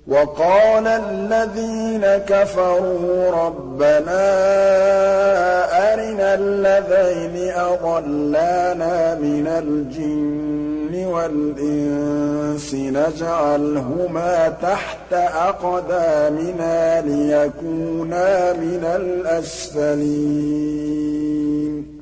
وَقَالَ الَّذِينَ كَفَرُوا رَبَّنَا أَرِنَا اللَّذَيْنِ أَضَلَّانَا مِنَ الْجِنِّ وَالْإِنسِ نَجْعَلْهُمَا تَحْتَ أَقْدَامِنَا لِيَكُونَا مِنَ الْأَسْفَلِينَ